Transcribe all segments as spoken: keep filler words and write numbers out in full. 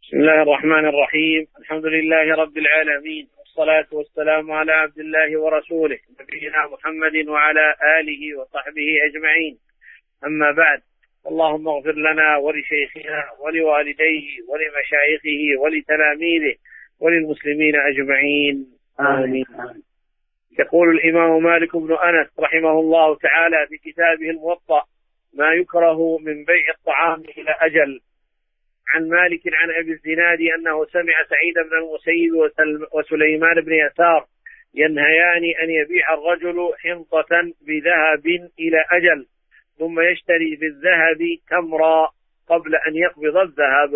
بسم الله الرحمن الرحيم. الحمد لله رب العالمين، والصلاة والسلام على عبد الله ورسوله نبينا محمد وعلى آله وصحبه أجمعين. أما بعد، اللهم اغفر لنا ولشيخنا ولوالديه ولمشايخه ولتلاميذه وللمسلمين أجمعين، آمين. يقول الإمام مالك بن أنس رحمه الله تعالى في كتابه الموطأ: ما يكره من بيع الطعام إلى أجل. عن مالك عن أبي الزناد أنه سمع سعيد بن المسيب وسليمان بن يسار ينهيان أن يبيع الرجل حنطة بذهب إلى أجل ثم يشتري بالذهب تمرا قبل أن يقبض الذهب.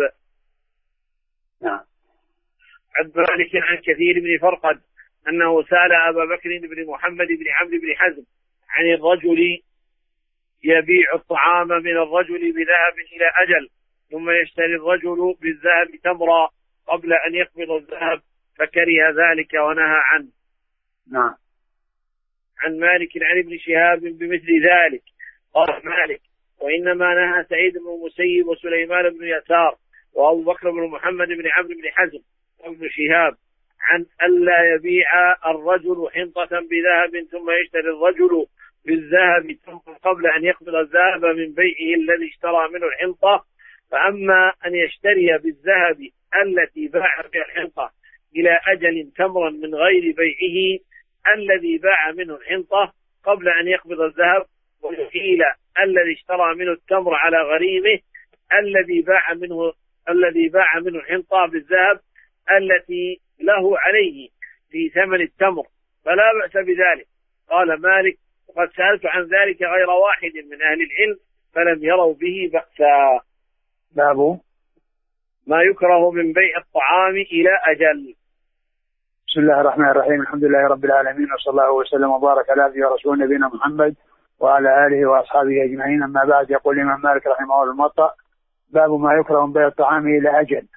نعم. عن مالك عن كثير بن فرقد أنه سأل أبا بكر بن محمد بن عمرو بن حزم عن الرجل يبيع الطعام من الرجل بذهب إلى أجل ثم يشتري الرجل بالذهب تمرا قبل أن يقبض الذهب، فكره ذلك ونهى عنه. نعم. عن مالك عن ابن شهاب بمثل ذلك. قال مالك: وإنما نهى سعيد بن المسيب وسليمان بن يسار وأبو بكر بن محمد بن عمرو بن حزم وابن شهاب عن ألا يبيع الرجل حنطة بذهب ثم يشتري الرجل بالذهب قبل أن يقبض الذهب من بيعه الذي اشترى منه الحنطة. فأما أن يشتري بالذهب التي باع بها الحنطة إلى أجل تمرا من غير بيعه الذي باع منه الحنطة قبل أن يقبض الذهب، ويحيل الذي اشترى منه التمر على غريمه الذي باع منه الذي باع منه الحنطة بالذهب التي له عليه في ثمن التمر، فلا بأس بذلك. قال مالك: وقد سألت عن ذلك غير واحد من أهل العلم فلم يروا به بأسا. باب ما يكره من بيع الطعام إلى أجل. بسم الله الرحمن الرحيم. الحمد لله رب العالمين، وصلى الله وسلم وبارك على عبده ورسوله نبينا محمد وعلى آله وأصحابه أجمعين. أما بعد، يقول الإمام مالك رحمه الله الموطأ: باب ما يكره من بيع الطعام إلى أجل.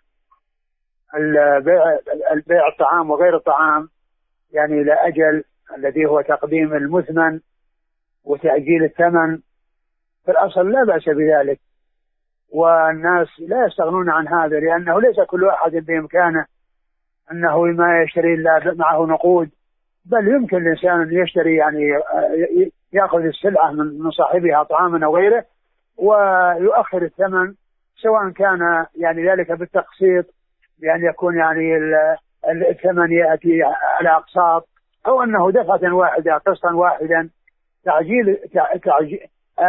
البيع البيع الطعام وغير الطعام يعني إلى أجل، الذي هو تقديم المثمن وتأجيل الثمن، في الأصل لا بأس بذلك، والناس لا يستغنون عن هذا، لأنه ليس كل واحد بإمكانه أنه ما يشتري إلا معه نقود، بل يمكن الإنسان أن يشتري يعني يأخذ السلعة من صاحبها طعاما أو غيره ويؤخر الثمن، سواء كان يعني ذلك بالتقسيط بأن يكون يعني الثمن يأتي على أقساط، أو أنه دفعة واحدة قسطا واحدا. تعجيل تعجيل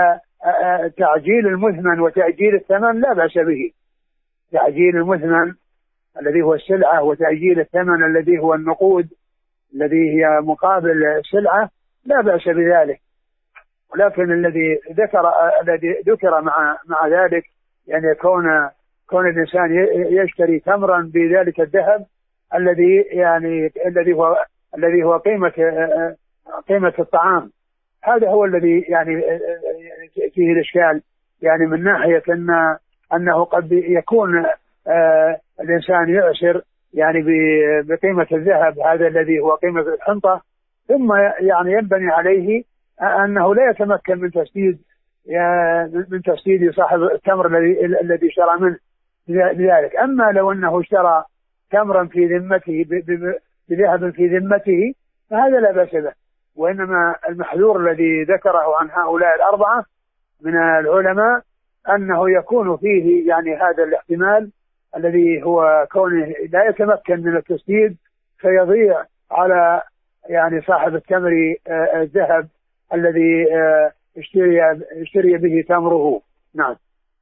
تعجيل المثمن وتأجيل الثمن لا بأس به. تعجيل المثمن الذي هو السلعة وتأجيل الثمن الذي هو النقود الذي هي مقابل السلعة لا بأس بذلك، ولكن الذي ذكر الذي ذكر مع مع ذلك يعني كون كون الإنسان يشتري تمرا بذلك الذهب الذي يعني الذي هو الذي هو قيمة قيمة الطعام، هذا هو الذي يعني فيه الإشكال، يعني من ناحية أن أنه قد يكون آه الإنسان يعسر يعني بقيمة الذهب هذا الذي هو قيمة الحنطة، ثم يعني ينبني عليه أنه لا يتمكن من تسديد من تسديد صاحب التمر الذي الذي اشترى منه بذلك. أما لو أنه اشترى تمرا في ذمته بذهب في ذمته فهذا لا بأس به، وإنما المحذور الذي ذكره عن هؤلاء الأربعة من العلماء أنه يكون فيه يعني هذا الاحتمال الذي هو كونه لا يتمكن من التسديد فيضيع على يعني صاحب التمر الذهب الذي اشتري اشتري به تمره. نعم.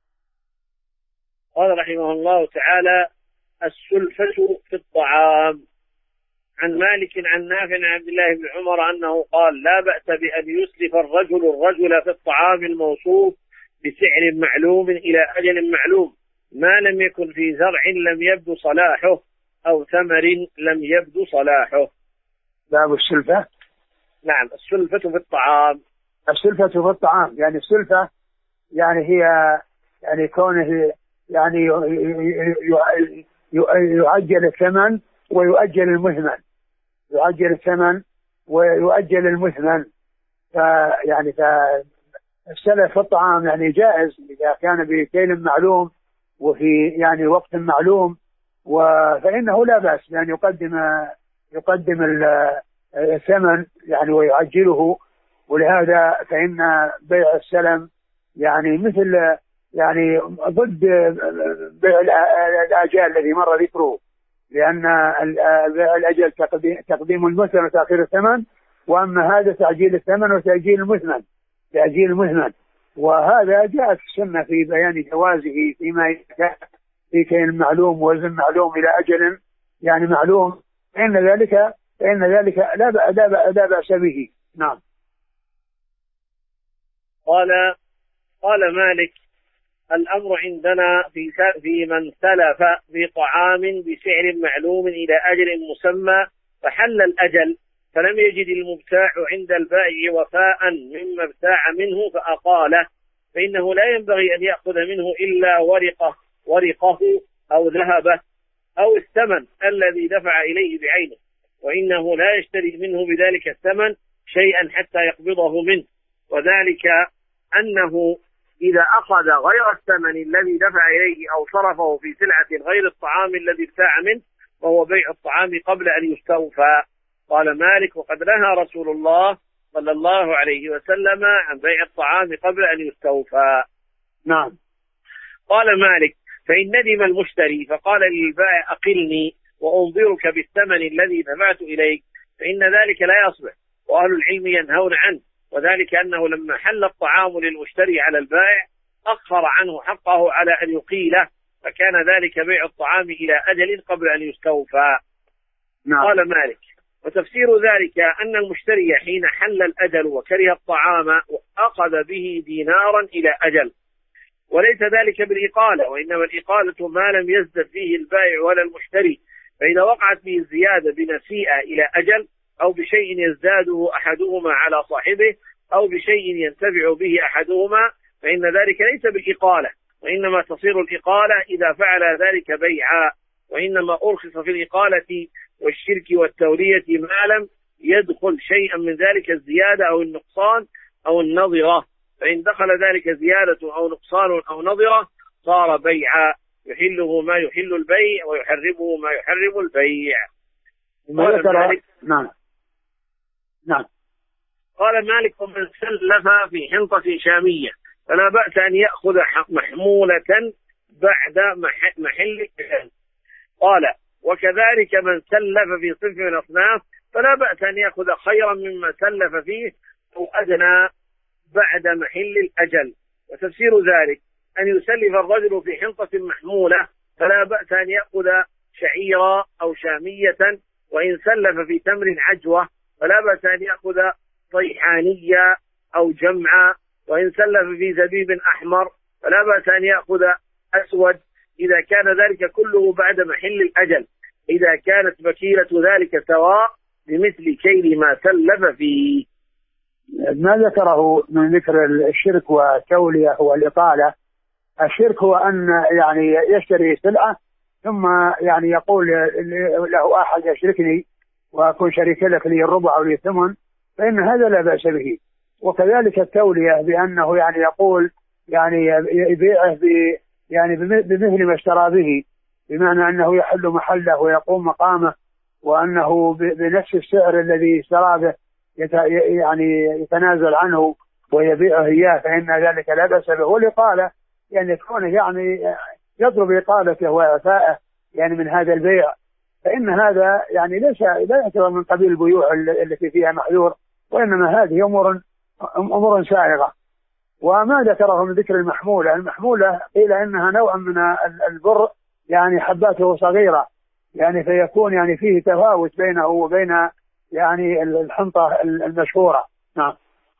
قال رحمه الله تعالى: السلفة في الطعام. عن مالك عن نافع عن عبد الله بن عمر أنه قال: لا بأس بأن يسلف الرجل الرجل في الطعام الموصوف بسعر معلوم إلى أجل معلوم ما لم يكن في زرع لم يبدو صلاحه أو ثمر لم يبدو صلاحه. باب السلفة. نعم، السلفة في الطعام. السلفة في الطعام يعني السلفة يعني هي يعني كونه يعني يؤجل الثمن ويؤجل المثمن، يؤجل الثمن ويؤجل المثمن، فيعني فالسلف في الطعام يعني جائز إذا كان بكيل معلوم وفي يعني وقت معلوم، فإنه لا بأس بأن يقدم يقدم الثمن يعني ويعجله. ولهذا فإن بيع السلم يعني مثل يعني ضد بيع الآجال الذي مر ذكره، لأن بيع الأجل تقديم المثمن وتأخير الثمن، وأما هذا تعجيل الثمن وتأجيل المثمن تأجيل المثمن. وهذا جاءت السنة في بيان جوازه فيما في كين معلوم وزن معلوم إلى أجل يعني معلوم، فإن ذلك فإن ذلك لا لا بأس به. نعم. قال قال مالك: الأمر عندنا في في من سلف في طعام بسعر معلوم إلى أجل مسمى فحل الأجل فلم يجد المبتاع عند البائع وفاء مما ابتاع منه فأقاله، فإنه لا ينبغي أن يأخذ منه إلا ورقه ورقه أو ذهبه أو الثمن الذي دفع إليه بعينه، وإنه لا يشتري منه بذلك الثمن شيئا حتى يقبضه منه، وذلك أنه إذا أخذ غير الثمن الذي دفع إليه أو صرفه في سلعة غير الطعام الذي ابتاع منه فهو بيع الطعام قبل أن يستوفى. قال مالك: وقد نهى رسول الله صلى الله عليه وسلم عن بيع الطعام قبل أن يستوفى. نعم. قال مالك: فإن ندم المشتري فقال للبائع: أقلني وأنظرك بالثمن الذي دفعت إليك، فإن ذلك لا يصلح، وأهل العلم ينهون عنه، وذلك أنه لما حل الطعام للمشتري على البائع أخر عنه حقه على أن يقيله، فكان ذلك بيع الطعام إلى أجل قبل أن يستوفى. نعم. قال مالك: وتفسير ذلك أن المشتري حين حل الأجل وكره الطعام أخذ به دينارا إلى أجل، وليس ذلك بالإقالة، وإنما الإقالة ما لم يزدد فيه البائع ولا المشتري، فإذا وقعت به الزيادة بنسيئة إلى أجل أو بشيء يزداده أحدهما على صاحبه أو بشيء ينتفع به أحدهما فإن ذلك ليس بالإقالة، وإنما تصير الإقالة إذا فعل ذلك بيعا، وإنما أرخص في الإقالة والشرك والتولية ما لم يدخل شيئا من ذلك الزيادة أو النقصان أو النظرة، فإن دخل ذلك زيادة أو نقصان أو نظرة صار بيعا يحله ما يحل البيع ويحرمه ما يحرم البيع. قال مالك: نعم نعم. قال مالك: ومن سلف في حنطة شامية فلا بأس أن يأخذ محمولة بعد محل. قال: وكذلك من سلف في صنف من الأصناف فلا بأس أن يأخذ خيرا مما سلف فيه أو أدنى بعد محل الأجل. وتفسير ذلك أن يسلف الرجل في حنطة محمولة فلا بأس أن يأخذ شعيرا أو شامية، وإن سلف في تمر عجوة فلا بأس أن يأخذ طيحانية أو جمعة، وإن سلف في زبيب أحمر فلا بأس أن يأخذ أسود، إذا كان ذلك كله بعد محل الأجل، إذا كانت بكيلة ذلك سواء بمثل كيل ما سلف فيه. ما ذكره من ذكر الشرك والتولية والإطالة، الشرك هو أن يعني يشتري سلعة ثم يعني يقول له أحد يشركني وأكون شريك لك لي الربع أو لي الثمن، فإن هذا لا بأس به. وكذلك التولية بأنه يعني يقول يعني يبيعه ب يعني بمثل ما اشترى به، بمعنى أنه يحل محله ويقوم مقامه، وأنه بنفس السعر الذي اشترى به يعني يتنازل عنه ويبيعه إياه، فإن ذلك لا بأس به. والإقالة يعني يكون يعني يضرب إقالته وإعفاءه يعني من هذا البيع، فإن هذا يعني ليس لا يعتبر من قبيل البيوع التي فيها محذور، وإنما هذه أمور أمور سائغة. وما ذكره من ذكر المحمولة، المحمولة قيل إنها نوع من البر يعني حباته صغيرة، يعني فيكون يعني فيه تفاوت بينه وبين يعني الحنطة المشهورة. نعم.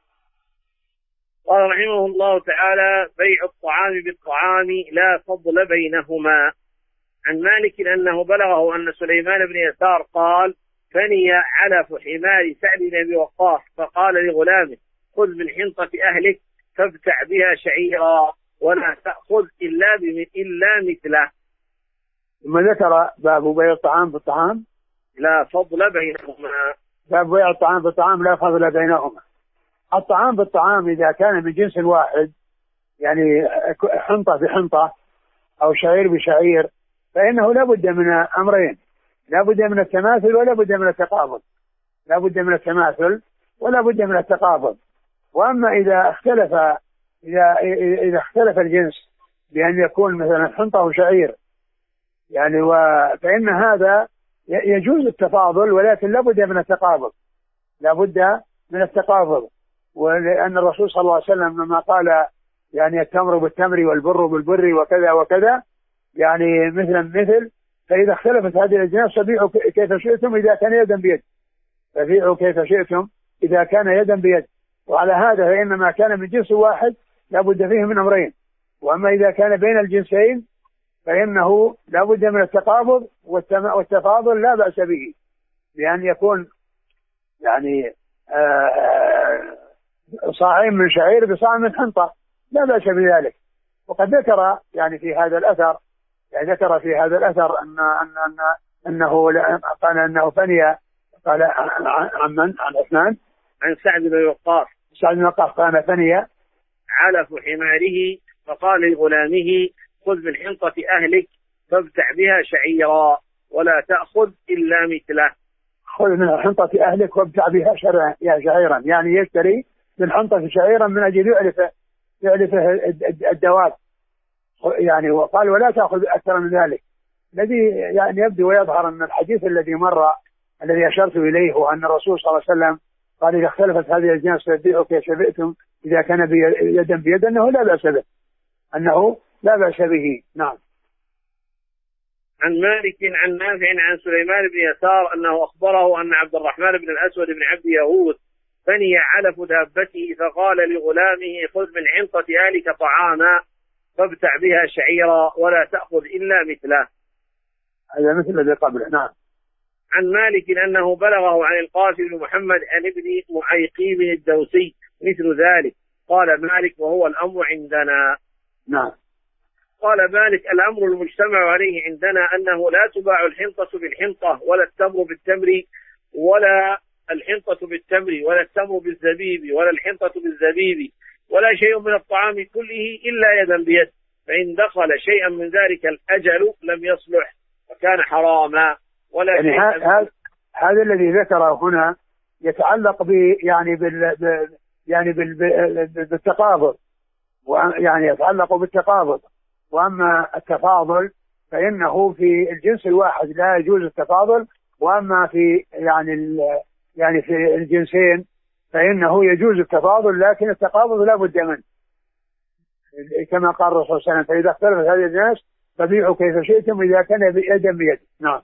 قال رحمه الله تعالى: بيع الطعام بالطعام لا فضل بينهما. عن مالك أنه بلغه أن سليمان بن يسار قال: فني علف حمار سعد بن أبي وقاص فقال لغلامه: خذ من حنطة أهلك فابتع بها شعيرا ولا تأخذ إلا إلا مثله. ثم ذكر باب بيع الطعام بالطعام لا فضل بينهما. باب بيع الطعام بالطعام لا فضل بينهما. الطعام بالطعام إذا كان من جنس واحد يعني حنطة بحنطة أو شعير بشعير فإنه لا بد من أمرين، لا بد من التماثل ولا بد من التقابض، لا بد من التماثل ولا بد من التقابض. وأما إذا اختلف إذا إذا اختلف الجنس بأن يكون مثلا حنطة وشعير يعني فإن هذا يجوز التفاضل، ولكن لا بد من التقابض، لا بد من التقابض. ولأن الرسول صلى الله عليه وسلم لما قال يعني التمر بالتمر والبر بالبر وكذا وكذا يعني مثلا مثل، فإذا اختلفت هذه الأجناس فبيعوا كيف شئتم إذا كان يدا بيد، فبيعوا كيف شئتم إذا كان يدا بيد. وعلى هذا فإنما كان من جنس واحد لا بد فيه من أمرين، وأما إذا كان بين الجنسين فإنه لا بد من التقابض والتفاضل لا بأس به، بأن يكون يعني صاعين من شعير بصاع من حنطة لا بأس بذلك. وقد ذكر يعني في هذا الأثر يعني ذكر في هذا الأثر أن أن أن أنه قال أنه فني، قال عن من؟ عن عثمان عن سعد بن وقاص سعد بن وقاص قال فني علف حماره فقال لغلامه خذ من حنطة أهلك فابتع بها شعيرا ولا تأخذ إلا مثله. خذ من حنطة أهلك وابتع بها شعيرا، يعني يشتري من حنطة شعيرا من أجل يعرف يعرف الدواب يعني. وقال ولا تأخذ أكثر من ذلك. الذي يعني يبدو ويظهر أن الحديث الذي مر الذي أشرت إليه هو أن الرسول صلى الله عليه وسلم قال إذا اختلفت هذه الأجناس فبيعوا كيف شئتم إذا كان يدا بيد أنه لا بأس به، أنه لا بأس به. نعم. عن مالك عن نافع عن سليمان بن يسار أنه أخبره أن عبد الرحمن بن الأسود بن عبد يهود فني علف دابته فقال لغلامه خذ من حنطة أهلك طعاما فابتع بها شعيرا ولا تأخذ إلا مثله. هذا مثل الذي قبله. نعم. عن مالك أنه بلغه عن القاسم بن محمد عن ابن معيقيب الدوسي مثل ذلك. قال مالك وهو الأمر عندنا. نعم. قال مالك الأمر المجتمع عليه عندنا أنه لا تباع الحنطة بالحنطة ولا التمر بالتمر ولا الحنطة بالتمر ولا التمر بالزبيب ولا الحنطة بالزبيب ولا شيء من الطعام كله إلا يدا بيد، فإن دخل شيئا من ذلك الأجل لم يصلح وكان حراما ولا يعني شيء. هذا هذا الذي ذكره هنا يتعلق ب يعني بال يعني بال بالتقابض، ويعني يتعلق بالتقابض. وأما التفاضل فإنه في الجنس الواحد لا يجوز التفاضل، وأما في يعني يعني في الجنسين فإنه يجوز التفاضل، لكن التقابض لا بد منه كما قال الرسول صلى الله عليه وسلم فإذا اختلفت هذه الناس فبيعوا كيف شئتم إذا كان يدا بيد. نعم.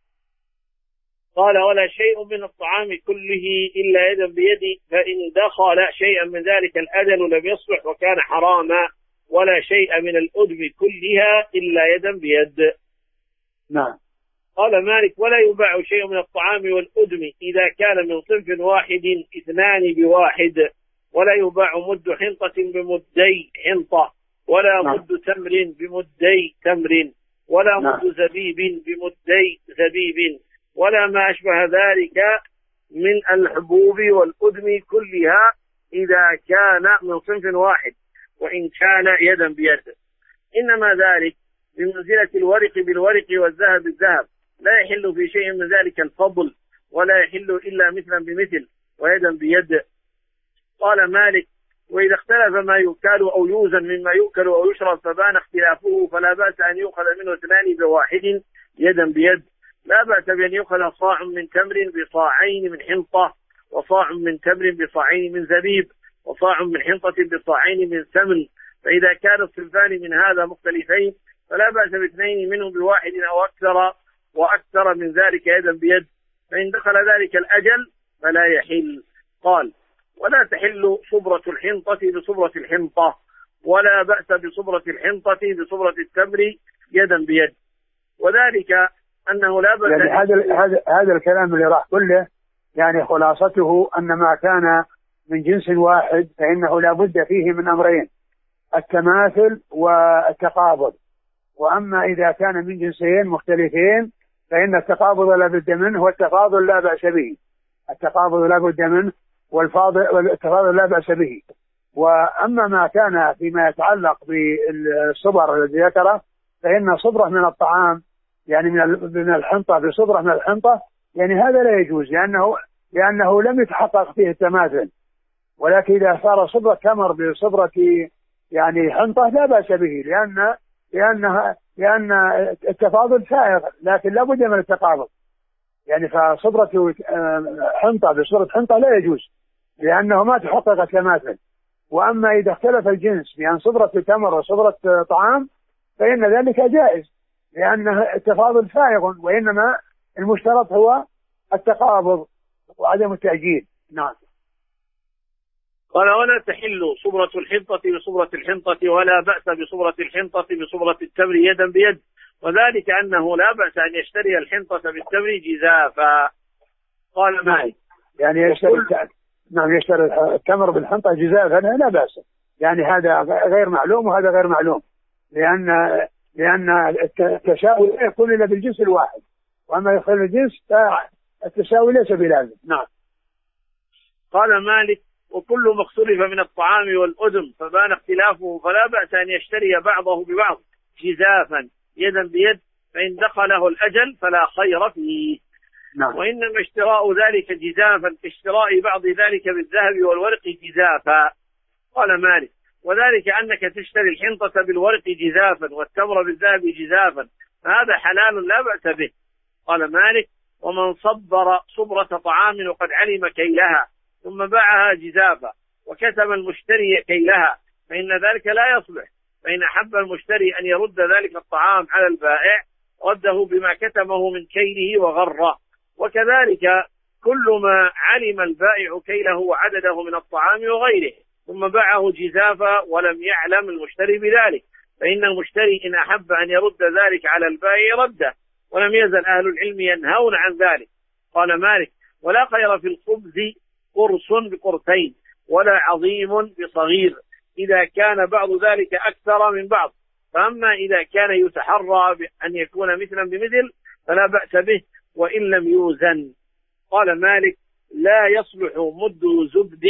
قال ولا شيء من الطعام كله إلا يدا بيد، فإن دخل شيئا من ذلك الأجل لم يصلح وكان حراما، ولا شيء من الأدم كلها إلا يدا بيد. نعم. قال مالك ولا يباع شيء من الطعام والأدم إذا كان من صنف واحد اثنان بواحد، ولا يباع مد حنطة بمدي حنطة، ولا نعم. مد تمر بمدي تمر، ولا نعم. مد زبيب بمدي زبيب، ولا ما أشبه ذلك من الحبوب والأدم كلها إذا كان من صنف واحد وإن كان يدا بيد. إنما ذلك بمنزلة الورق بالورق والذهب بالذهب، لا يحل في شيء من ذلك الفضل، ولا يحل إلا مثلا بمثل ويدا بيد. قال مالك وإذا اختلف ما يؤكل أو يوزن مما يؤكل أو يشرب فبان اختلافه فلا بأس أن يؤخذ منه اثنان بواحد يدا بيد. لا بأس بأن يؤخذ صاع من تمر بصاعين من حنطة، وصاع من تمر بصاعين من زبيب، وصاع من حنطة بصاعين من سمن، فإذا كان الصنفان من هذا مختلفين فلا بأس باثنين منهم بواحد أو أكثر وأكثر من ذلك يدا بيد، فإن دخل ذلك الأجل فلا يحل. قال ولا تحل صبرة الحنطة بصبرة الحنطة، ولا بأس بصبرة الحنطة بصبرة التمر يدا بيد، وذلك أنه لا بأس. يعني هذا هذا هذا الكلام اللي راح كله يعني خلاصته أن ما كان من جنس واحد فإنه لا بد فيه من أمرين، التماثل والتقابض. وأما إذا كان من جنسين مختلفين فإن التقابض لا بد منه والتفاضل لا بأس به. التقابض لا بد منه والفاضل والتفاضل لا بأس به. وأما ما كان فيما يتعلق بالصبر الذي ذكره فإن صبره من الطعام يعني من الحنطة بصبرة من الحنطة، يعني هذا لا يجوز، لأنه لأنه لم يتحقق فيه التماثل. ولكن إذا صار صبرة تمر بصبرة يعني حنطة لا بأس به، لأن لأن لأن التفاضل سائغ، لكن لا بد من التقابل. يعني فصبرة حنطة بصبرة حنطة لا يجوز، لأنه ما تحقق التماثل. وأما إذا اختلف الجنس بأن صبرة تمر وصبرة طعام فإن ذلك جائز، لأن التفاضل سائغ، وإنما المشترط هو التقابض وعدم التأجيل. نعم. قال: ولا تحل صبرة الحنطة بصبرة الحنطة، ولا بأس بصبرة الحنطة بصبرة التمر يدا بيد، وذلك أنه لا بأس أن يشتري الحنطة بالتمر جزافا. قال مالك: يعني يشتري نعم يشتري التمر بالحنطة جزافا لا بأس، يعني هذا غير معلوم وهذا غير معلوم، لأن لأن التساوي لا يكون إلا بالجنس الواحد، وأما يختلف الجنس فالتساوي ليس بلازم. نعم. قال مالك: وكل ما اختلف من الطعام والأدم فبان اختلافه فلا بأس أن يشتري بعضه ببعض جزافا يدا بيد، فإن دخله الأجل فلا خير فيه. نعم. وإنما اشتراء ذلك جزافا كاشتراء بعض ذلك بالذهب والورق جزافا. قال مالك: وذلك أنك تشتري الحنطة بالورق جزافا والتمر بالذهب جزافا، فهذا حلال لا بأس به. قال مالك: ومن صبر صبرة طعام وقد علم كيلها ثم باعها جزافا وكتم المشتري كيلها فإن ذلك لا يصلح، فإن أحب المشتري أن يرد ذلك الطعام على البائع رده بما كتمه من كيله وغره. وكذلك كل ما علم البائع كيله وعدده من الطعام وغيره ثم باعه جزافا ولم يعلم المشتري بذلك، فإن المشتري إن أحب أن يرد ذلك على البائع رده، ولم يزل أهل العلم ينهون عن ذلك. قال مالك: ولا خير في الخبز قرص بقرتين ولا عظيم بصغير إذا كان بعض ذلك أكثر من بعض، فأما إذا كان يتحرى أن يكون مثلا بمثل فلا بأس به وإن لم يوزن. قال مالك: لا يصلح مد زبد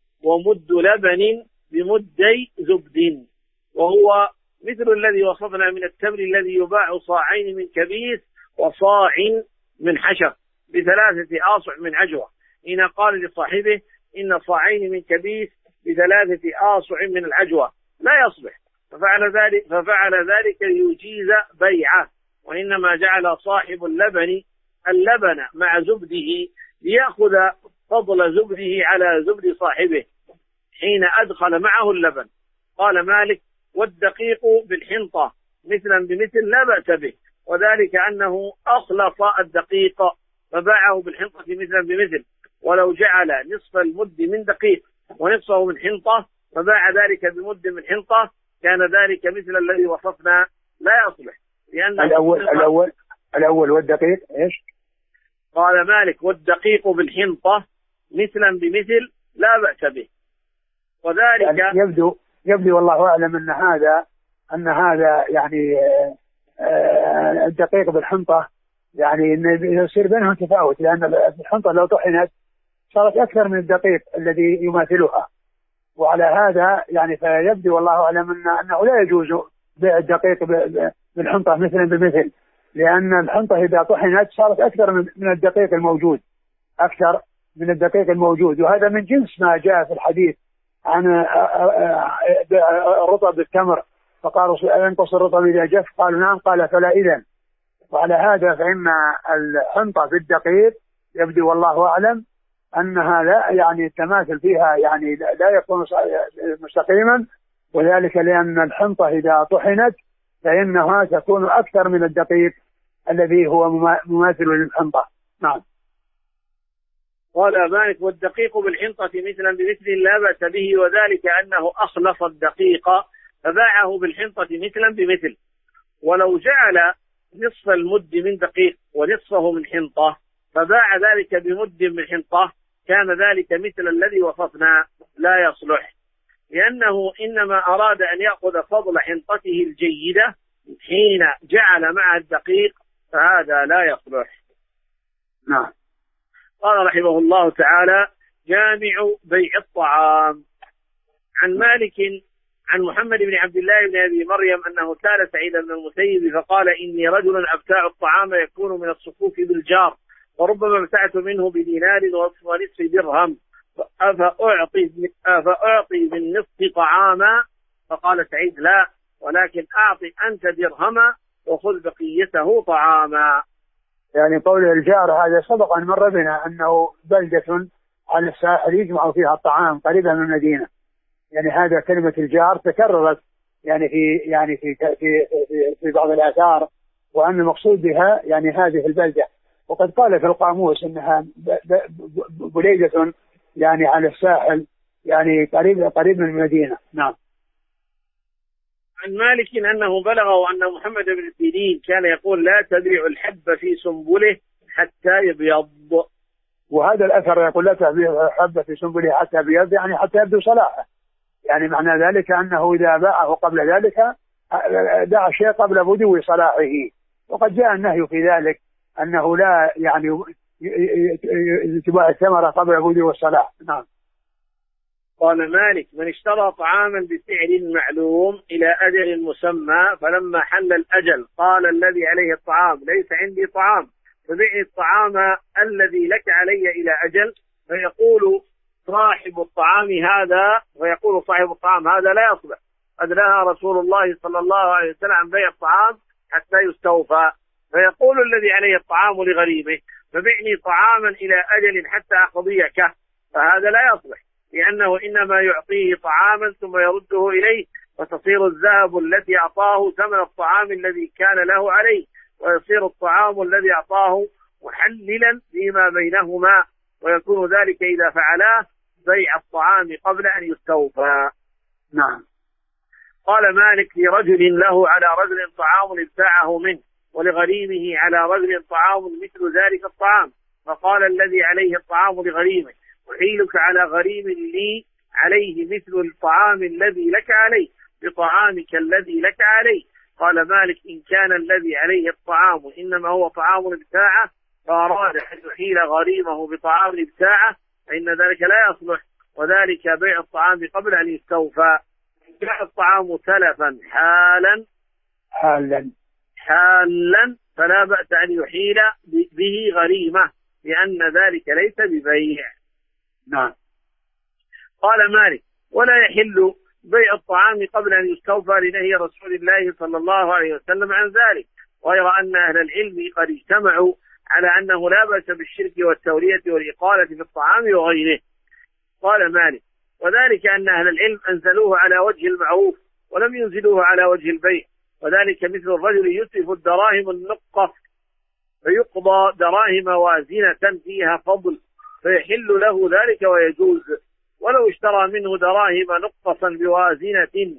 ومد لبن بمدي زبد، وهو مثل الذي وصفنا من التمر الذي يباع صاعين من كبيس وصاع من حشر بثلاثة آصع من عجوة، إن قال لصاحبه إن صاعين من كبيس بثلاثة آصع من العجوة لا يصلح، ففعل ذلك ففعل ذلك ليجيز بيعه، وإنما جعل صاحب اللبن اللبن مع زبده ليأخذ فضل زبده على زبد صاحبه حين أدخل معه اللبن. قال مالك: والدقيق بالحنطة مثلا بمثل لا بأس به، وذلك أنه أخلص الدقيق فباعه بالحنطة مثلا بمثل، ولو جعل نصف المد من دقيق ونصفه من حنطة فباع ذلك بمد من حنطة كان ذلك مثل الذي وصفنا لا يصلح، لأن الأول الأول الأول والدقيق إيش؟ قال مالك: والدقيق بالحنطة مثلا بمثل لا بأس به، وذلك يعني يبدو يبدو والله أعلم أن هذا أن هذا يعني الدقيق بالحنطة يعني يصير بينهم تفاوت، لأن الحنطة لو طحنت صارت أكثر من الدقيق الذي يماثلها، وعلى هذا يعني فيبدو والله أعلم أن أنه لا يجوز بيع الدقيق بالحنطة مثلا بمثل، لأن الحنطة إذا طحنت صارت أكثر من الدقيق الموجود أكثر من الدقيق الموجود وهذا من جنس ما جاء في الحديث عن رطب التمر، فقالوا ينقص الرطب إذا جف، قالوا نعم، قال فلا إذن. وعلى هذا فإن الحنطة في الدقيق يبدو والله أعلم أنها لا يعني التماثل فيها يعني لا يكون مستقيما، وذلك لأن الحنطة إذا طحنت فإنها تكون أكثر من الدقيق الذي هو مماثل للحنطة. نعم. قال مالك: والدقيق بالحنطة مثلا بمثل لا بأس به، وذلك أنه أخلص الدقيق فباعه بالحنطة مثلا بمثل، ولو جعل نصف المد من دقيق ونصفه من حنطة فباع ذلك بمد من حنطة كان ذلك مثل الذي وصفنا لا يصلح، لأنه إنما أراد أن يأخذ فضل حنطته الجيدة حين جعل مع الدقيق، فهذا لا يصلح. نعم. قال رحمه الله تعالى: جامع بيع الطعام. عن مالك عن محمد بن عبد الله بن أبي مريم أنه سأل سعيد بن المسيب فقال إني رجل أبتاع الطعام يكون من الصفوف بالجار وربما ابتعت منه بدينار ونصف درهم أفأعطي, أفأعطي بالنصف طعاما؟ فقال سعيد لا، ولكن أعطي أنت درهما وخذ بقيته طعاما. يعني قول الجار هذا سبق أن مر بنا أنه بلدة على الساحل يجمع فيها الطعام قريبا من المدينة، يعني هذا كلمة الجار تكررت يعني في يعني في في في, في بعض الآثار، وأن المقصود بها يعني هذه البلدة. وقد قال في القاموس أنها بليدة يعني على الساحل يعني قريب قريب من المدينة. نعم. عن مالك أنه بلغه أن محمد بن سيرين كان يقول لا تبيع الحب في سنبله حتى يبيض. وهذا الأثر يقول لا تبيع الحب في سنبله حتى يبيض، يعني حتى يبدو صلاحه، يعني معنى ذلك أنه إذا باعه قبل ذلك دع شيء قبل بدو صلاحه. وقد جاء النهي في ذلك أنه لا يعني تباع الثمرة قبل بدو الصلاح. نعم. قال مالك من اشترى طعاما بسعر معلوم إلى أجل مسمى فلما حل الأجل قال الذي عليه الطعام ليس عندي طعام فبيع الطعام الذي لك علي إلى أجل، فيقول صاحب الطعام هذا ويقول صاحب الطعام هذا لا يصلح، قد نهى رسول الله صلى الله عليه وسلم عن بيع الطعام حتى يستوفى، فيقول الذي عليه الطعام لغريمه فبعني طعاما إلى أجل حتى أقضيك، فهذا لا يصلح لأنه إنما يعطيه طعاما ثم يرده إليه وتصير الذهب التي أعطاه ثمن الطعام الذي كان له عليه، ويصير الطعام الذي أعطاه محللا فيما بينهما، ويكون ذلك إذا فعلاه بيع الطعام قبل أن يستوفى. نعم. قال مالك لرجل له على رجل طعام ابتاعه منه ولغريمه على رجل طعام مثل ذلك الطعام، فقال الذي عليه الطعام لغريمه أحيلك على غريم لي عليه مثل الطعام الذي لك عليه بطعامك الذي لك عليه. قال مالك إن كان الذي عليه الطعام إنما هو طعام ابتاعه فأراد أن يحيل غريمه بطعام ابتاعه فإن ذلك لا يصلح، وذلك بيع الطعام قبل أن يستوفى. إن كان الطعام تلفا حالا حالا حالا فلا بأس أن يحيل به غريمه لأن ذلك ليس ببيع. نعم. قال مالك ولا يحل بيع الطعام قبل أن يستوفى لنهي رسول الله صلى الله عليه وسلم عن ذلك، غير أن أهل العلم قد اجتمعوا على أنه لا بأس بالشرك والتورية والإقالة في الطعام وغيره. قال مالك وذلك أن أهل العلم أنزلوه على وجه المعروف ولم ينزلوه على وجه البيع، وذلك مثل الرجل يسلف الدراهم النقة فيقضى دراهم وازنة فيها فضل فيحل له ذلك ويجوز، ولو اشترى منه دراهم نقصا بوازنة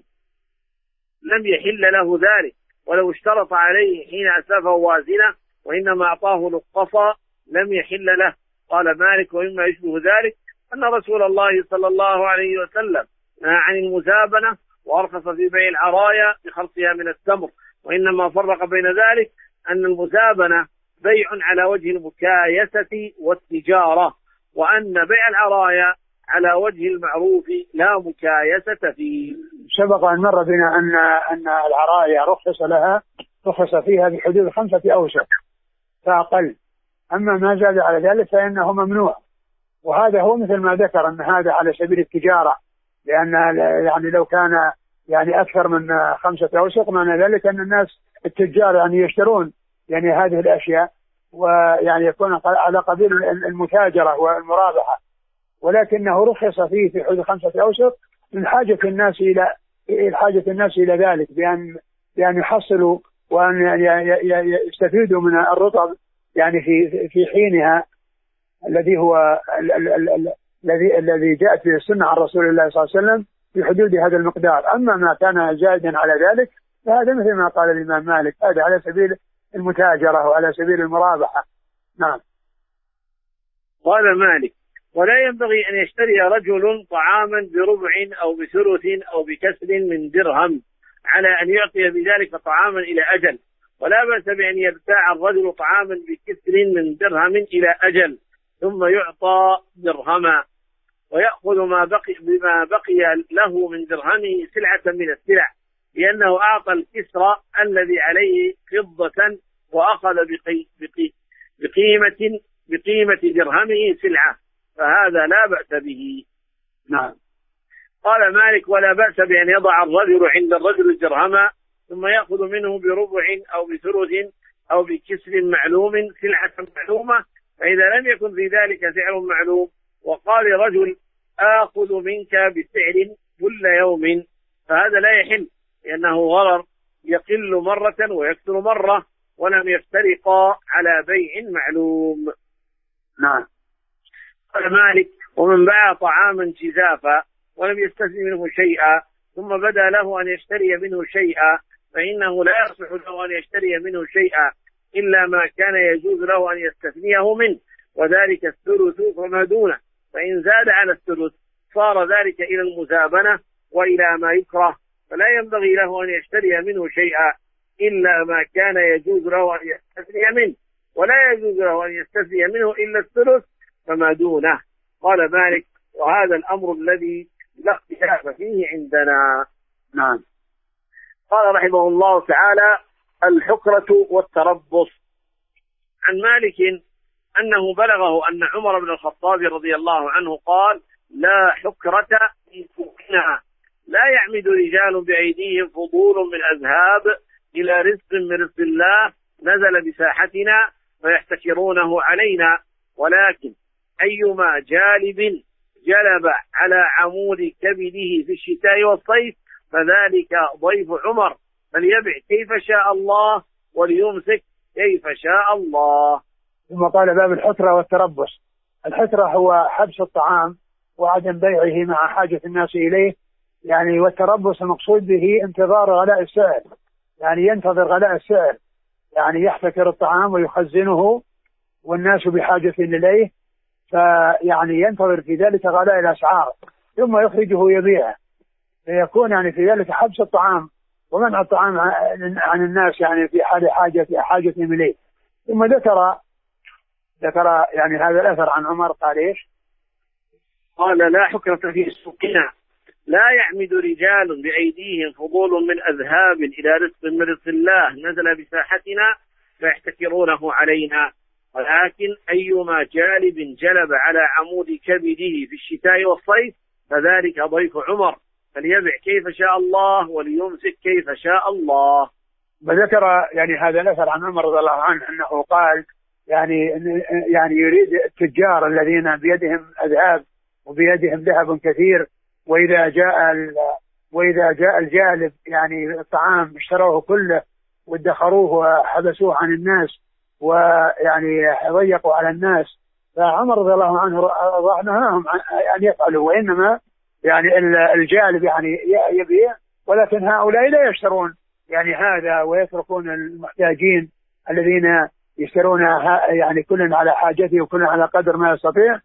لم يحل له ذلك، ولو اشترط عليه حين أسلفه وازنة وإنما أعطاه نقصا لم يحل له. قال مالك ومما يشبه ذلك أن رسول الله صلى الله عليه وسلم نهى عن المزابنة وأرخص في بيع العرايا بخلطها من التمر، وإنما فرق بين ذلك أن المزابنة بيع على وجه المكايسة والتجارة، وأن بيع العرايا على وجه المعروف لا مكايسة فيه. سبق أن مر بنا أن أن العرايا رخص لها رخص فيها بحدود خمسة أوسق فأقل، أما ما زاد على ذلك فإنه ممنوع، وهذا هو مثل ما ذكر أن هذا على سبيل التجارة، لأن يعني لو كان يعني أكثر من خمسة أوسق معنى ذلك أن الناس التجار يعني يشترون يعني هذه الأشياء ويعني يكون على قبيل المتاجرة والمرابحة، ولكنه رخص فيه في حدود خمسة أوسق من حاجة الناس إلى حاجة الناس إلى ذلك، بأن بأن يحصلوا وأن يستفيدوا من الرطب يعني في في حينها الذي هو الذي الذي جاءت به السنة عن رسول الله صلى الله عليه وسلم في حدود هذا المقدار. أما ما كان زائدا على ذلك فهذا مثل ما قال الإمام مالك، هذا على سبيل المتاجرة وعلى سبيل المرابحة. نعم. قال مالك ولا ينبغي أن يشتري رجل طعاما بربع أو بثلث أو بكسر من درهم على أن يعطي بذلك طعاما إلى أجل، ولا بأس بأن يبتاع الرجل طعاما بكسر من درهم إلى أجل ثم يعطى درهما، ويأخذ ما بقي بما بقي له من درهمه سلعة من السلع، لأنه أعطى الكسرى الذي عليه فضة وأخذ بقي بقي بقيمة بقيمة درهمه سلعة، فهذا لا بأس به. نعم. قال مالك: ولا بأس بأن يضع الرجل عند الرجل الدرهم ثم يأخذ منه بربع أو بثلث أو بكسر معلوم سلعة معلومة، فإذا لم يكن في ذلك سعر معلوم وقال رجل: آخذ منك بسعر كل يوم، فهذا لا يحل، لأنه غرر يقل مرة ويكثر مرة، ولم يفترقا على بيع معلوم. نعم. قال مالك: ومن باع طعاما جزافا ولم يستثني منه شيئا ثم بدا له أن يشتري منه شيئا، فإنه لا يصح له أن يشتري منه شيئا إلا ما كان يجوز له أن يستثنيه منه، وذلك الثلث فما دونه، فإن زاد على الثلث صار ذلك إلى المزابنة وإلى ما يكره، فلا ينبغي له أن يشتري منه شيئا إلا ما كان يجوز له أن يستثني منه، ولا يجوز له أن يستثني منه إلا الثلث فما دونه. قال مالك: وهذا الأمر الذي لا اختلاف فيه عندنا. نعم. قال رحمه الله تعالى: الحكرة والتربص. عن مالك أنه بلغه أن عمر بن الخطاب رضي الله عنه قال: لا حكرة في سوقنا، لا يعمد رجال بأيديهم فضول من أذهاب إلى رزق من رزق الله نزل بساحتنا فيحتكرونه علينا، ولكن أيما جالب جلب على عمود كبده في الشتاء والصيف فذلك ضيف عمر، فليبع كيف شاء الله وليمسك كيف شاء الله. ثم قال: باب الحكرة والتربص. الحكرة هو حبس الطعام وعدم بيعه مع حاجة الناس إليه، يعني والتربص المقصود به انتظار غلاء السعر، يعني ينتظر غلاء السعر، يعني يحتكر الطعام ويخزنه والناس بحاجة إليه، فيعني ينتظر في ذلك غلاء الأسعار ثم يخرجه يبيعه، فيكون يعني في ذلك حبس الطعام ومنع الطعام عن الناس يعني في حال حاجة في حاجتهم إليه. ثم ذكر ذكر يعني هذا الأثر عن عمر قال إيش؟ قال: لا حكرة في سوقنا، لا يعمد رجال بأيديهم فضول من أذهاب إلى رزق من رزق الله نزل بساحتنا فيحتكرونه علينا، ولكن أيما جالب جلب على عمود كبده في الشتاء والصيف فذلك ضيف عمر، فليبع كيف شاء الله وليمسك كيف شاء الله. وذكر يعني هذا الأثر عن عمر رضي الله عنه أنه قال يعني يعني يريد التجار الذين بيدهم أذهاب وبيدهم ذهب كثير، وإذا جاء وإذا جاء الجالب يعني الطعام اشتروه كله وادخروه وحبسوه عن الناس ويعني ضيقوا على الناس، فعمر رضي الله عنه نهاهم أن يفعلوا، وإنما يعني الجالب يعني يبيع، ولكن هؤلاء لا يشترون يعني هذا ويتركون المحتاجين الذين يشترون يعني كل على حاجته وكل على قدر ما يستطيع.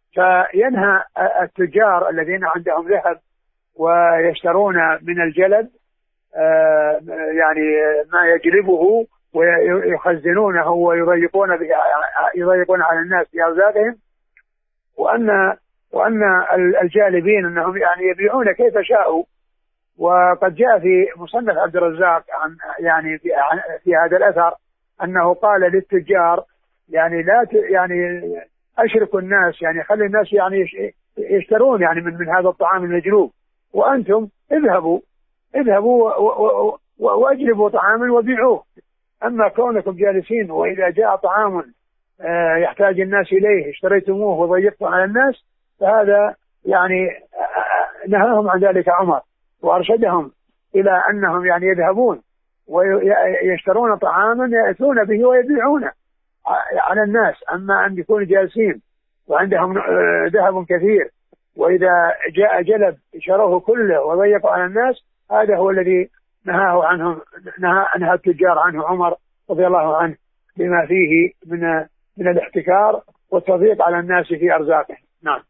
فينهى التجار الذين عندهم ذهب ويشترون من الجلب يعني ما يجلبه ويخزنونه ويضيقون يضيقون على الناس في أرزاقهم، وأن وأن الجالبين أنهم يعني يبيعون كيف شاءوا. وقد جاء في مصنف عبد الرزاق عن يعني في, في هذا الأثر أنه قال للتجار يعني لا يعني أشركوا الناس، يعني خلي الناس يعني يشترون يعني من من هذا الطعام المجلوب، وأنتم اذهبوا اذهبوا واجلبوا طعاما وبيعوه. أما كونكم جالسين وإذا جاء طعام يحتاج الناس إليه اشتريتموه وضيقتم على الناس، فهذا يعني نهاهم عن ذلك عمر وأرشدهم إلى أنهم يعني يذهبون ويشترون طعاما يأتون به ويبيعونه على الناس. أما أن يكونوا جالسين وعندهم ذهب كثير وإذا جاء جلب شروه كله وضيقوا على الناس، هذا هو الذي نهاه عنهم نهى نهى التجار عنه عمر رضي الله عنه بما فيه من من الاحتكار والتضييق على الناس في أرزاقهم. نعم.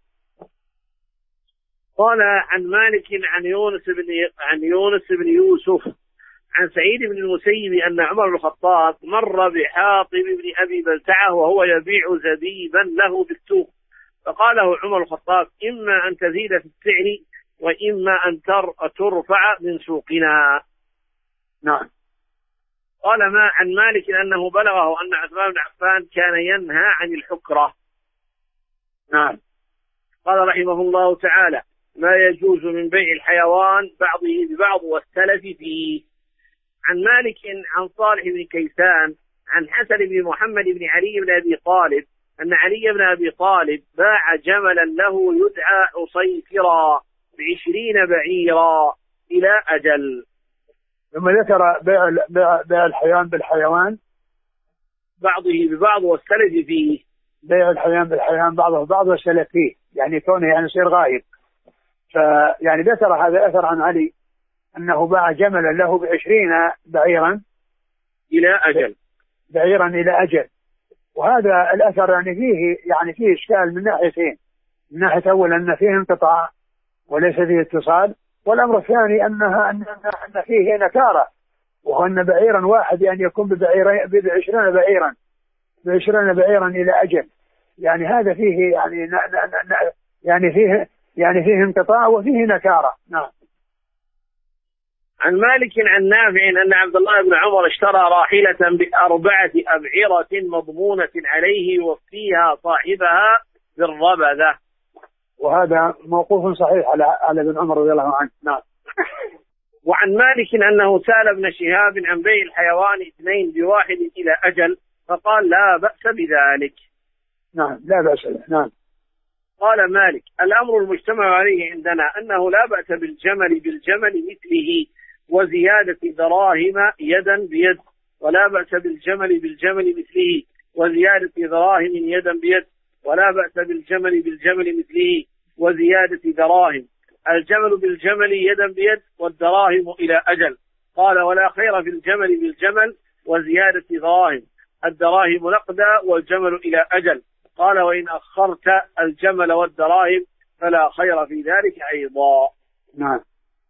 قال عن مالك عن يونس بن عن يونس بن يوسف عن سعيد بن المسيب أن عمر بن الخطاب مر بحاطب بن أبي بلتعة وهو يبيع زبيبا له بالسوق، فقال له عمر الخطاب: إما أن تزيد في السعر وإما أن ترفع من سوقنا. نعم. قال ما عن مالك أنه بلغه أن عثمان بن عفان كان ينهى عن الحكرة. نعم. قال رحمه الله تعالى: ما يجوز من بيع الحيوان بعضه ببعض والسلف فيه. عن مالك عن صالح بن كيسان عن حسن بن محمد بن علي بن أبي طالب أن علي بن أبي طالب باع جملا له يدعى عصيفرا بعشرين بعيرا إلى أجل. ثم ذكر بيع بيع بيع الحيوان بالحيوان بعضه ببعض والسلف فيه. بيع الحيوان بالحيوان بعضه ببعض والسلف فيه، يعني كونه يعني يصير غايب. فيعني ذكر هذا الأثر عن علي أنه باع جملا له بعشرين بعيرا إلى أجل بعيرا إلى أجل. وهذا الأثر يعني فيه يعني فيه إشكال من ناحيتين: من ناحية أول أن فيه انقطاع وليس فيه اتصال، والأمر الثاني أنها أن أن فيه نكارة، وهو أن بعيرا واحد يعني يكون ببعيرين بعشرين بعيرا بعشرين بعيرا إلى أجل. يعني هذا فيه يعني ن ن ن يعني فيه يعني فيه انقطاع وفيه نكارة. نعم. عن مالك عن نافع أن عبد الله بن عمر اشترى راحلة بأربعة أبعرة مضمونة عليه وفيها صاحبها بالربذة. وهذا موقوف صحيح على على ابن عمر رضي الله عنه. نعم. وعن مالك أنه سأل ابن شهاب عن بيع الحيوان اثنين بواحد إلى أجل فقال: لا بأس بذلك. نعم لا بأس به. نعم. قال مالك: الأمر المجتمع عليه عندنا أنه لا بأس بالجمل بالجمل مثله وزيادة دراهم يدا بيد، ولا بأس بالجمل بالجمل مثله وزيادة دراهم يدا بيد، ولا بأس بالجمل بالجمل مثله وزيادة دراهم. الجمل بالجمل يدا بيد والدراهم إلى أجل. قال: ولا خير في الجمل بالجمل وزيادة دراهم، الدراهم نقدا والجمل إلى أجل. قال: وإن أخرت الجمل والدراهم فلا خير في ذلك أيضا. نعم.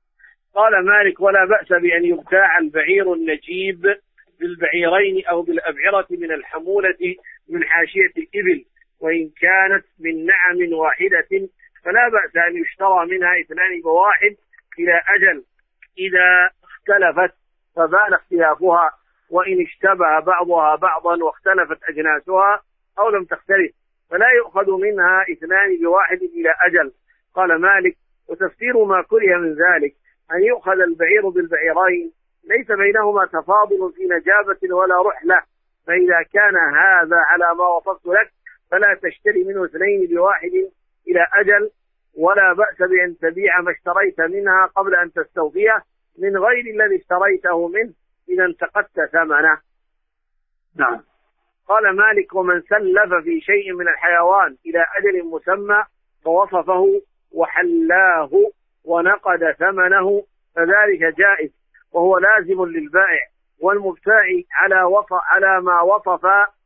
قال مالك: ولا بأس بأن يبتاع البعير النجيب بالبعيرين أو بالأبعرة من الحمولة من حاشية الإبل، وإن كانت من نعم واحدة فلا بأس أن يشترى منها اثنان بواحد إلى أجل إذا اختلفت فبان اختلافها، وإن اشتبه بعضها بعضا واختلفت أجناسها أو لم تختلف فلا يؤخذ منها اثنان بواحد إلى أجل. قال مالك: وتفسير ما كره من ذلك أن يؤخذ البعير بالبعيرين ليس بينهما تفاضل في نجابة ولا رحلة، فإذا كان هذا على ما وصفت لك فلا تشتري منه اثنين بواحد إلى أجل، ولا بأس بأن تبيع ما اشتريت منها قبل أن تستوفيه من غير الذي اشتريته منه إذا انتقدت ثمنه. نعم. قال مالك: ومن سلف في شيء من الحيوان إلى أجل مسمى فوصفه وحلاه ونقد ثمنه فذلك جائز، وهو لازم للبائع والمبتاع على وصف على ما وصف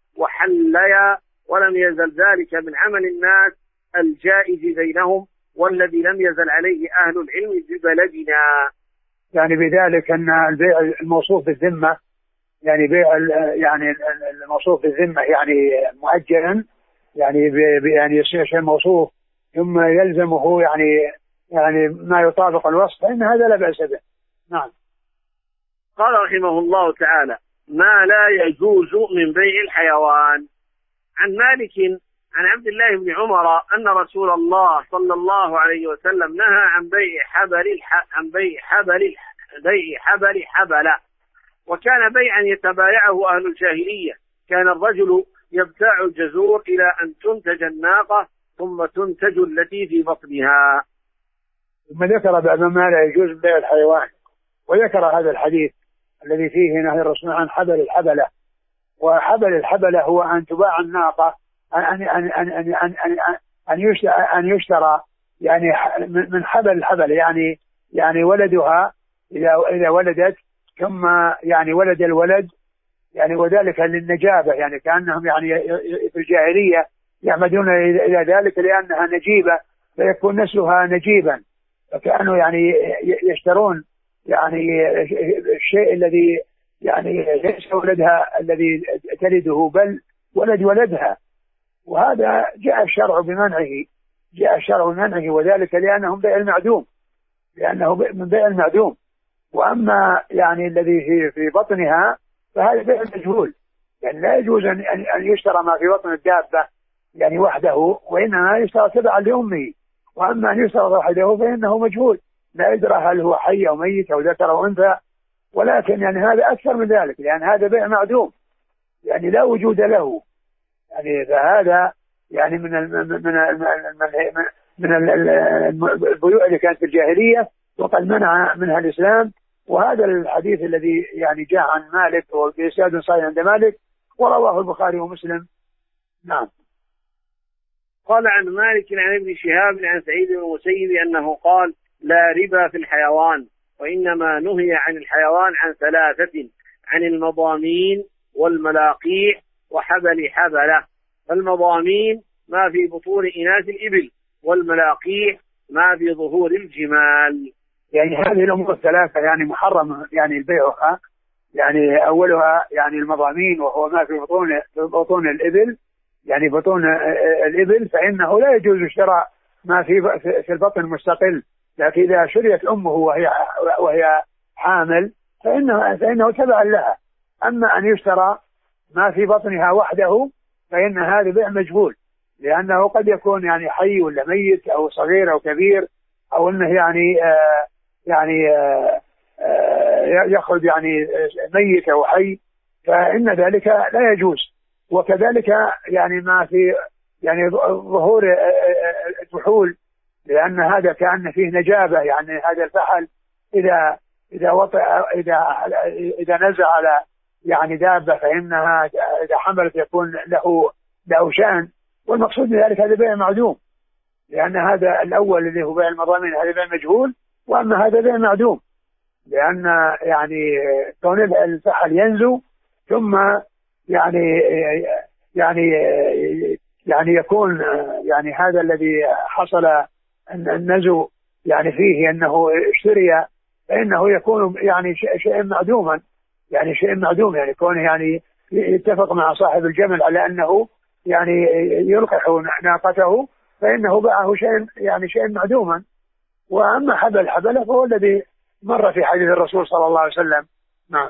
وحليا، ولم يزل ذلك من عمل الناس الجائز بينهم والذي لم يزل عليه أهل العلم ببلدنا. يعني بذلك أن البيع الموصوف بالذمة يعني بيع يعني الموصوف بالذمة يعني مؤجلا يعني يعني يصير شيء موصوف ثم يلزمه يعني يعني ما يطابق الوصف، فإن هذا لا بأس به. نعم. قال رحمه الله تعالى: ما لا يجوز من بيع الحيوان. عن مالك عن عبد الله بن عمر أن رسول الله صلى الله عليه وسلم نهى عن بيع حبل عن بيع حبل بيع حبل حبل، وكان بيعا يتبايعه أهل الجاهلية. كان الرجل يبتاع الجزور إلى أن تنتج الناقة ثم تنتج التي في بطنها. ثم ذكر بعد ما لا يجوز بيع الحيوان، وذكر هذا الحديث الذي فيه نهي الرسول عن حبل الحبلة. وحبل الحبلة هو أن تباع الناقة أن أن أن أن أن أن أن يشترى أن يشترى يعني من حبل الحبل، يعني يعني ولدها إذا إذا ولدت ثم يعني ولد الولد يعني وذلك للنجابة، يعني كأنهم يعني في الجاهلية يعمدون إلى ذلك لأنها نجيبة فيكون نسلها نجيبا، فكانوا يعني يشترون يعني الشيء الذي يعني ليس ولدها الذي تلده بل ولد ولدها، وهذا جاء الشرع بمنعه، جاء الشرع بمنعه، وذلك لأنهم بيع المعدوم، لأنه من بيع المعدوم. وأما يعني الذي في في بطنها فهذا بيع مجهول، يعني لا يجوز أن أن يشترى ما في بطن الدابة يعني وحده، وإنما يشترى تبعا لأمه. وأما أن يشترى وحده فإنه مجهول، لا يدرى هل هو حي أو ميت أو ذكر أو أنثى. ولكن يعني هذا أكثر من ذلك، لأن هذا بيع معدوم يعني لا وجود له. يعني فهذا يعني من ال من ال من من البيوع اللي كانت في الجاهلية وقد منع منها الإسلام. وهذا الحديث الذي يعني جاء عن مالك وبإسناد صحيح عند مالك ورواه البخاري ومسلم. نعم. قال عن مالك عن ابن شهاب عن سعيد بن المسيب أنه قال: لا ربا في الحيوان، وإنما نهي عن الحيوان عن ثلاثة: عن المضامين والملاقيح وحبل حبله. فالمضامين ما في بطون إناث الإبل، والملاقيح ما في ظهور الجمال. يعني هذه الأمور الثلاثة يعني محرم يعني البيعها. يعني أولها يعني المضامين، وهو ما في بطون بطون الإبل، يعني بطون الإبل، فإنه لا يجوز شراء ما في في البطن مستقل، لكن إذا شريت أمه وهي وهي حامل فإنه فإنه تبع لها. أما أن يشترى ما في بطنها وحده فإن هذا بيع مجهول، لأنه قد يكون يعني حي ولا ميت أو صغير أو كبير، أو أنه يعني آه يعني آه آه يخرج يعني ميت أو حي، فإن ذلك لا يجوز. وكذلك يعني ما في يعني ظهور الفحول، لأن هذا كأن فيه نجابة، يعني هذا الفحل إذا إذا وطئ إذا إذا نزع على يعني دابة فإنها إذا حملت يكون له له شأن. والمقصود من ذلك هذا بيع معدوم، لأن هذا الأول اللي هو بيع المضامين هذا بيع مجهول، وأما هذا بيع معدوم، لأن يعني كون الفحل ينزو ثم يعني يعني يعني يكون يعني هذا الذي حصل النزو يعني فيه أنه اشتري، فإنه يكون يعني شيء معدوما، يعني شيء معدوم، يعني كونه يعني يتفق مع صاحب الجمل على أنه يعني يلقح ناقته، فإنه باعه شيء يعني شيء معدوما. وأما حبل حبله فهو الذي مر في حديث الرسول صلى الله عليه وسلم. نعم.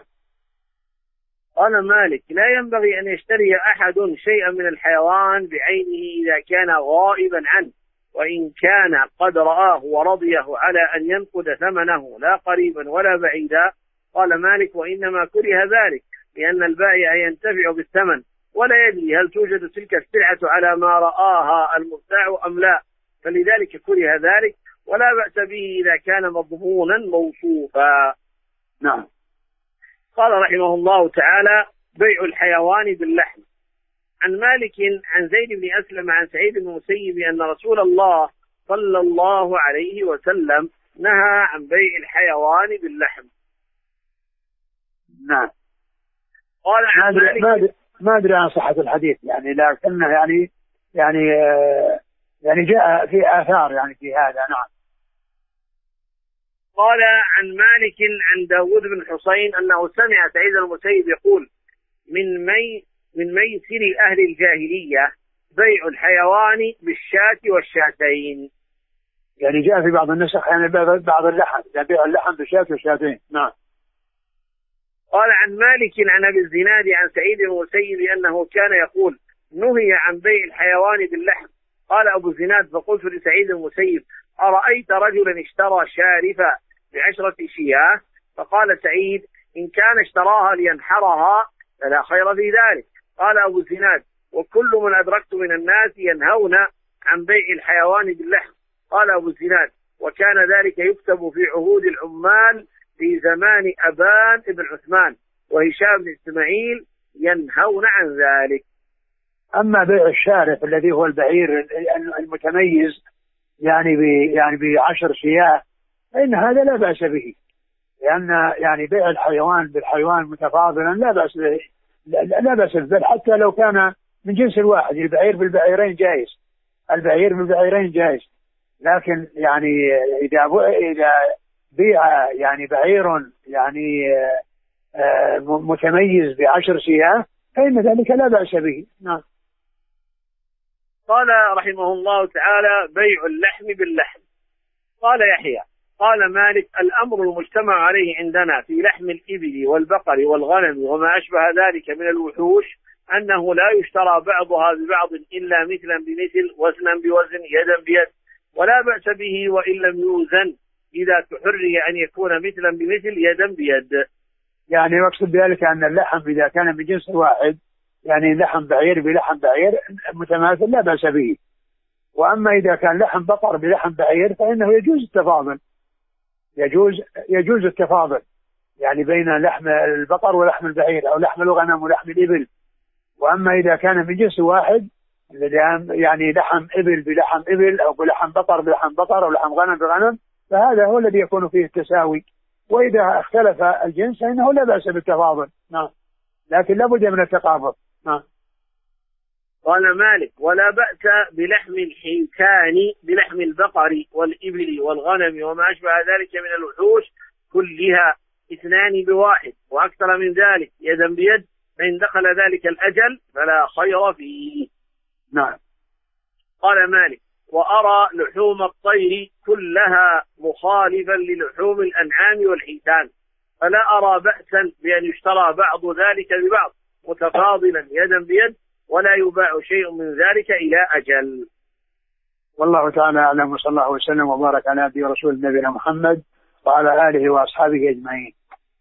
قال مالك: لا ينبغي أن يشتري أحد شيئا من الحيوان بعينه إذا كان غائبا عنه، وإن كان قد رآه ورضيه على أن ينقد ثمنه لا قريبا ولا بعيدا. قال مالك: وإنما كره ذلك لأن البائع ينتفع بالثمن ولا يدري هل توجد تلك السلعة على ما رآها المبتاع أم لا، فلذلك كره ذلك، ولا بأس به إذا كان مضمونا موصوفا. نعم. قال رحمه الله تعالى: بيع الحيوان باللحم. عن مالك عن زيد بن أسلم عن سعيد بن المسيب أن رسول الله صلى الله عليه وسلم نهى عن بيع الحيوان باللحم. نعم. قال عن مالك: ما أدري عن صحة الحديث يعني، لكنه يعني يعني يعني جاء في آثار يعني في هذا. نعم. قال عن مالك عن داود بن حسين أنه سمع سعيد المسيب يقول: من مي من ميسر أهل الجاهلية بيع الحيوان بالشاة والشاتين. يعني جاء في بعض النسخ يعني بعض اللحم، يعني بيع اللحم بالشاة والشاتين. نعم. قال عن مالك عن أبي الزناد عن سعيد المسيب أنه كان يقول: نهي عن بيع الحيوان باللحم. قال أبو الزناد: فقلت لسعيد المسيب: أرأيت رجلا اشترى شارفة بعشرة شياه؟ فقال سعيد: إن كان اشتراها لينحرها فلا خير في ذلك. قال أبو الزناد: وكل من أدركت من الناس ينهون عن بيع الحيوان باللحم. قال أبو الزناد: وكان ذلك يكتب في عهود العمال في زمان أبان بن عثمان وهشام بن إسماعيل ينهون عن ذلك. أما بيع الشارف الذي هو البعير المتميز يعني ب يعني بعشر شياه فإن هذا لا بأس به، لأن يعني بيع الحيوان بالحيوان متفاضلا لا بأس به، لا بأس به، حتى لو كان من جنس الواحد. البعير بالبعيرين جائز، البعير بالبعيرين جائز، لكن يعني إذا إذا بيع يعني بعير يعني متميز بعشر شياه فإن ذلك لا بأس به. نعم. قال رحمه الله تعالى: بيع اللحم باللحم. قال يحيى: قال مالك: الأمر المجتمع عليه عندنا في لحم الإبل والبقر والغنم وما أشبه ذلك من الوحوش أنه لا يشترى بعضها ببعض إلا مثلا بمثل وزنا بوزن يدا بيد، ولا بأس به وإن لم يوزن إذا تحري أن يكون مثلا بمثل يدا بيد. يعني يقصد بذلك أن اللحم إذا كان من جنس واحد، يعني لحم بعير بلحم بعير متماثل لا بأس به. وأما إذا كان لحم بقر بلحم بعير فإنه يجوز التفاضل، يجوز يجوز التفاضل يعني بين لحم البقر ولحم البعير، أو لحم الغنم ولحم الإبل. وأما إذا كان من جنس واحد يعني لحم إبل بلحم إبل، أو بلحم بقر بلحم بقر، أو لحم غنم بغنم، فهذا هو الذي يكون فيه التساوي. وإذا اختلف الجنس فإنه لا بأس بالتفاضل، نعم، لكن لا بد من التقابض. نعم. قال مالك: ولا بأس بلحم الحيتان بلحم البقر والإبل والغنم وما أشبه ذلك من الوحوش كلها اثنان بواحد وأكثر من ذلك يدا بيد، فإن دخل ذلك الأجل فلا خير فيه. نعم. قال مالك: وأرى لحوم الطير كلها مخالفا للحوم الأنعام والحيتان، فلا أرى بأسا بأن يشترى بعض ذلك ببعض متفاضلا يدا بيد، ولا يباع شيء من ذلك إلى أجل. والله تعالى أعلم، وصلى الله وسلم وبارك على عبده ورسوله نبينا محمد وعلى آله وأصحابه أجمعين.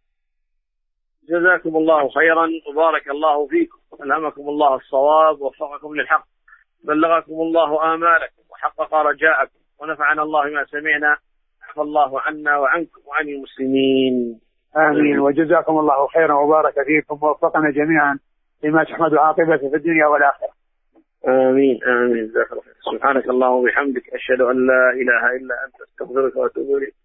جزاكم الله خيرا وبارك الله فيكم، ألهمكم الله الصواب ووفقكم للحق، بلغكم الله آمالكم وحقق رجاءكم، ونفعنا الله ما سمعنا، عفى الله عنا وعنكم وعن المسلمين. آمين. وجزاكم الله خيرا وبارك فيكم ووفقنا جميعا لما تحمد عاقبته في الدنيا والآخرة. آمين آمين. سبحانك اللهم وبحمدك، أشهد أن لا إله إلا أنت، أستغفرك وأتوب إليك.